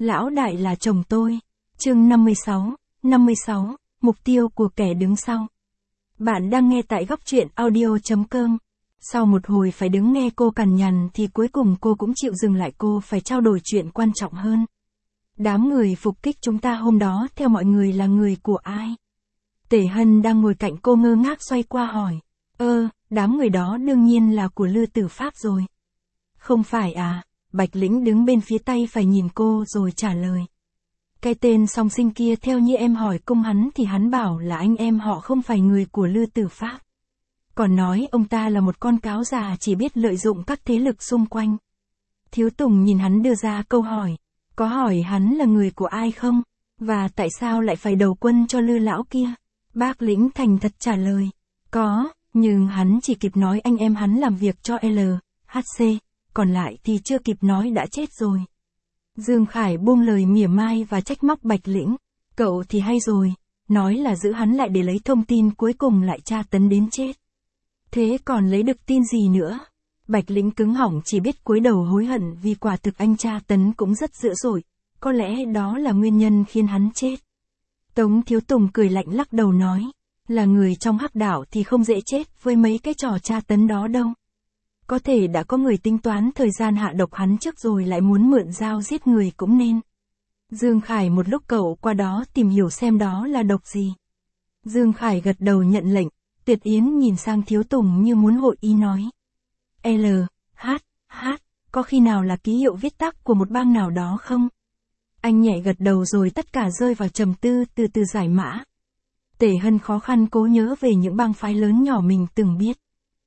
Lão đại là chồng tôi. Chương 56, mục tiêu của kẻ đứng sau. Bạn đang nghe tại góc truyện audio.com. Sau một hồi phải đứng nghe cô cằn nhằn thì cuối cùng cô cũng chịu dừng lại, cô phải trao đổi chuyện quan trọng hơn. Đám người phục kích chúng ta hôm đó theo mọi người là người của ai? Tể Hân đang ngồi cạnh cô ngơ ngác xoay qua hỏi. Đám người đó đương nhiên là của Lư Tử Pháp rồi. Không phải à? Bạch Lĩnh đứng bên phía tay phải nhìn cô rồi trả lời. Cái tên song sinh kia theo như em hỏi cung hắn thì hắn bảo là anh em họ không phải người của Lư Tử Pháp. Còn nói ông ta là một con cáo già chỉ biết lợi dụng các thế lực xung quanh. Thiếu Tùng nhìn hắn đưa ra câu hỏi. Có hỏi hắn là người của ai không? Và tại sao lại phải đầu quân cho Lư lão kia? Bác Lĩnh thành thật trả lời. Có, nhưng hắn chỉ kịp nói anh em hắn làm việc cho LHC, còn lại thì chưa kịp nói đã chết rồi. Dương Khải buông lời mỉa mai và trách móc Bạch Lĩnh. Cậu thì hay rồi, nói là giữ hắn lại để lấy thông tin, cuối cùng lại tra tấn đến chết. Thế còn lấy được tin gì nữa? Bạch Lĩnh cứng họng chỉ biết cúi đầu hối hận vì quả thực anh tra tấn cũng rất dữ dội, có lẽ đó là nguyên nhân khiến hắn chết. Tống Thiếu Tùng cười lạnh lắc đầu nói, là người trong hắc đạo thì không dễ chết với mấy cái trò tra tấn đó đâu. Có thể đã có người tính toán thời gian hạ độc hắn trước rồi lại muốn mượn dao giết người cũng nên. Dương Khải, một lúc cậu qua đó tìm hiểu xem đó là độc gì. Dương Khải gật đầu nhận lệnh. Tuyệt Yến nhìn sang Thiếu Tùng như muốn hội ý nói. LHH, có khi nào là ký hiệu viết tắt của một bang nào đó không? Anh nhẹ gật đầu rồi tất cả rơi vào trầm tư, từ từ giải mã. Tể Hân khó khăn cố nhớ về những bang phái lớn nhỏ mình từng biết.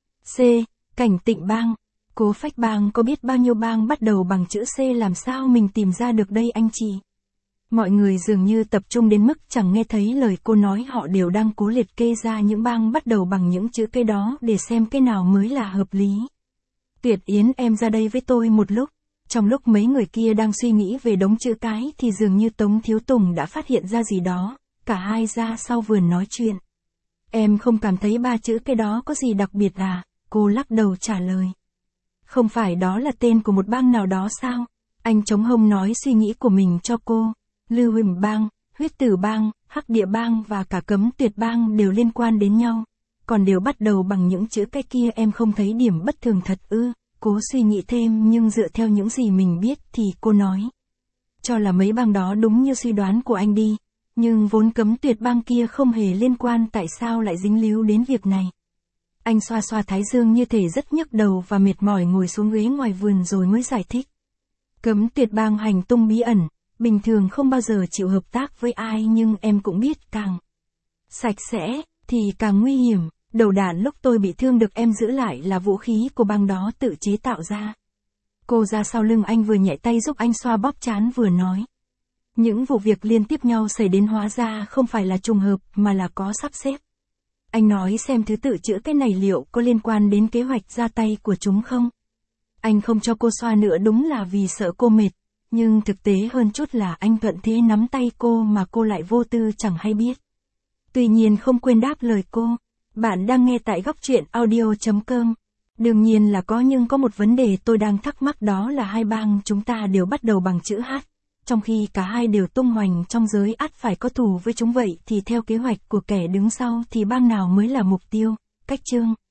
Cảnh Tịnh bang. Cố Phách bang, có biết bao nhiêu bang bắt đầu bằng chữ C, làm sao mình tìm ra được đây anh chị? Mọi người dường như tập trung đến mức chẳng nghe thấy lời cô nói, họ đều đang cố liệt kê ra những bang bắt đầu bằng những chữ cái đó để xem cái nào mới là hợp lý. Tuyệt Yến, em ra đây với tôi một lúc. Trong lúc mấy người kia đang suy nghĩ về đống chữ cái thì dường như Tống Thiếu Tùng đã phát hiện ra gì đó, cả hai ra sau vườn nói chuyện. Em không cảm thấy ba chữ cái đó có gì đặc biệt à? Cô lắc đầu trả lời. Không phải đó là tên của một bang nào đó sao? Anh chống hông nói suy nghĩ của mình cho cô. Lư Huỳnh bang, Huyết Tử bang, Hắc Địa bang và cả Cấm Tuyệt bang đều liên quan đến nhau. Còn đều bắt đầu bằng những chữ cái kia, em không thấy điểm bất thường thật ư? Cố suy nghĩ thêm nhưng dựa theo những gì mình biết thì cô nói. Cho là mấy bang đó đúng như suy đoán của anh đi. Nhưng vốn Cấm Tuyệt bang kia không hề liên quan, tại sao lại dính líu đến việc này? Anh xoa xoa thái dương như thể rất nhức đầu và mệt mỏi ngồi xuống ghế ngoài vườn rồi mới giải thích. Cấm Tuyệt bang hành tung bí ẩn, bình thường không bao giờ chịu hợp tác với ai, nhưng em cũng biết càng sạch sẽ thì càng nguy hiểm. Đầu đạn lúc tôi bị thương được em giữ lại là vũ khí của bang đó tự chế tạo ra. Cô ra sau lưng anh vừa nhảy tay giúp anh xoa bóp trán vừa nói. Những vụ việc liên tiếp nhau xảy đến hóa ra không phải là trùng hợp mà là có sắp xếp. Anh nói xem thứ tự chữ cái này liệu có liên quan đến kế hoạch ra tay của chúng không? Anh không cho cô xoa nữa đúng là vì sợ cô mệt, nhưng thực tế hơn chút là anh thuận thế nắm tay cô mà cô lại vô tư chẳng hay biết. Tuy nhiên không quên đáp lời cô. Bạn đang nghe tại góc truyện audio.com. Đương nhiên là có, nhưng có một vấn đề tôi đang thắc mắc, đó là hai bang chúng ta đều bắt đầu bằng chữ H. Trong khi cả hai đều tung hoành trong giới ắt phải có thù với chúng, vậy thì theo kế hoạch của kẻ đứng sau thì bang nào mới là mục tiêu? Cách chương